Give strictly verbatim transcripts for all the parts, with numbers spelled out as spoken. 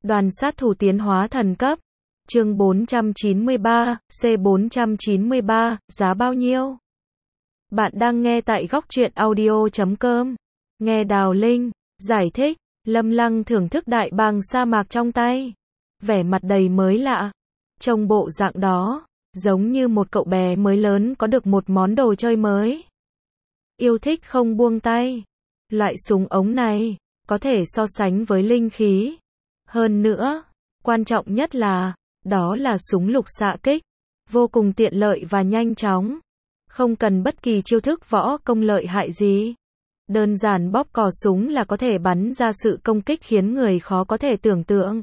Đoàn sát thủ tiến hóa thần cấp. Chương bốn trăm chín mươi ba, C bốn trăm chín mươi ba, giá bao nhiêu? Bạn đang nghe tại góc truyện audio chấm com. Nghe Đào Linh giải thích, Lâm Lăng thưởng thức đại bàng sa mạc trong tay. Vẻ mặt đầy mới lạ. Trông bộ dạng đó, giống như một cậu bé mới lớn có được một món đồ chơi mới. Yêu thích không buông tay. Loại súng ống này, có thể so sánh với linh khí. Hơn nữa, quan trọng nhất là, đó là súng lục xạ kích. Vô cùng tiện lợi và nhanh chóng. Không cần bất kỳ chiêu thức võ công lợi hại gì. Đơn giản bóp cò súng là có thể bắn ra sự công kích khiến người khó có thể tưởng tượng.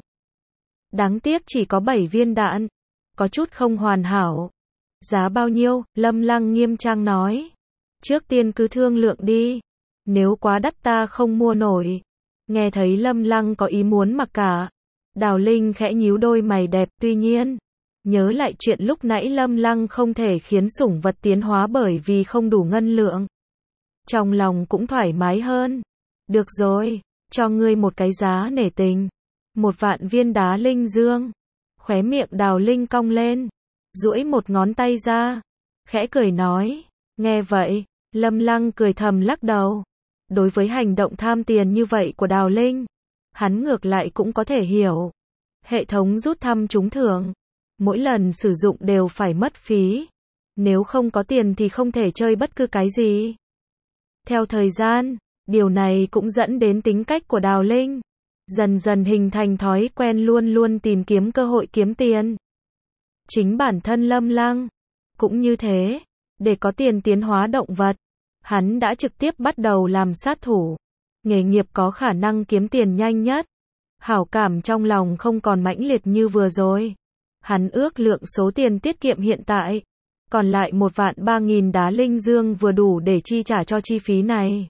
Đáng tiếc chỉ có bảy viên đạn. Có chút không hoàn hảo. Giá bao nhiêu? Lâm Lăng nghiêm trang nói. Trước tiên cứ thương lượng đi. Nếu quá đắt ta không mua nổi. Nghe thấy Lâm Lăng có ý muốn mặc cả. Đào Linh khẽ nhíu đôi mày đẹp, tuy nhiên. Nhớ lại chuyện lúc nãy Lâm Lăng không thể khiến sủng vật tiến hóa bởi vì không đủ ngân lượng. Trong lòng cũng thoải mái hơn. Được rồi, cho ngươi một cái giá nể tình. Một vạn viên đá linh dương. Khóe miệng Đào Linh cong lên. Duỗi một ngón tay ra. Khẽ cười nói. Nghe vậy, Lâm Lăng cười thầm lắc đầu. Đối với hành động tham tiền như vậy của Đào Linh, hắn ngược lại cũng có thể hiểu. Hệ thống rút thăm trúng thưởng. Mỗi lần sử dụng đều phải mất phí. Nếu không có tiền thì không thể chơi bất cứ cái gì. Theo thời gian, điều này cũng dẫn đến tính cách của Đào Linh. Dần dần hình thành thói quen luôn luôn tìm kiếm cơ hội kiếm tiền. Chính bản thân Lâm Lăng cũng như thế. Để có tiền tiến hóa động vật, hắn đã trực tiếp bắt đầu làm sát thủ. Nghề nghiệp có khả năng kiếm tiền nhanh nhất. Hảo cảm trong lòng không còn mãnh liệt như vừa rồi. Hắn ước lượng số tiền tiết kiệm hiện tại. Còn lại một vạn ba nghìn đá linh dương vừa đủ để chi trả cho chi phí này.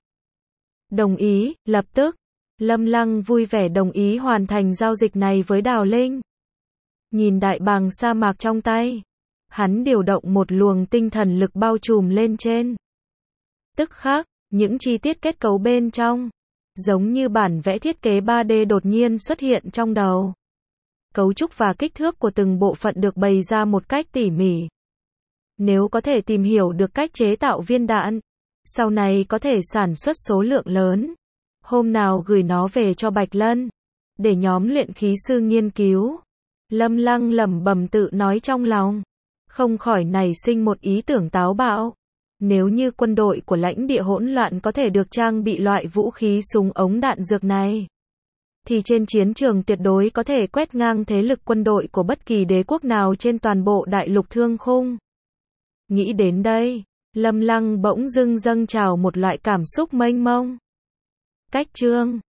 Đồng ý, lập tức. Lâm Lăng vui vẻ đồng ý hoàn thành giao dịch này với Đào Linh. Nhìn đại bàng sa mạc trong tay. Hắn điều động một luồng tinh thần lực bao trùm lên trên. Tức khắc, những chi tiết kết cấu bên trong, giống như bản vẽ thiết kế ba D đột nhiên xuất hiện trong đầu. Cấu trúc và kích thước của từng bộ phận được bày ra một cách tỉ mỉ. Nếu có thể tìm hiểu được cách chế tạo viên đạn, sau này có thể sản xuất số lượng lớn. Hôm nào gửi nó về cho Bạch Lân, để nhóm luyện khí sư nghiên cứu. Lâm Lăng lẩm bẩm tự nói trong lòng. Không khỏi nảy sinh một ý tưởng táo bạo. Nếu như quân đội của lãnh địa hỗn loạn có thể được trang bị loại vũ khí súng ống đạn dược này, thì trên chiến trường tuyệt đối có thể quét ngang thế lực quân đội của bất kỳ đế quốc nào trên toàn bộ đại lục thương khung. Nghĩ đến đây, Lâm Lăng bỗng dưng dâng trào một loại cảm xúc mênh mông. Cách chương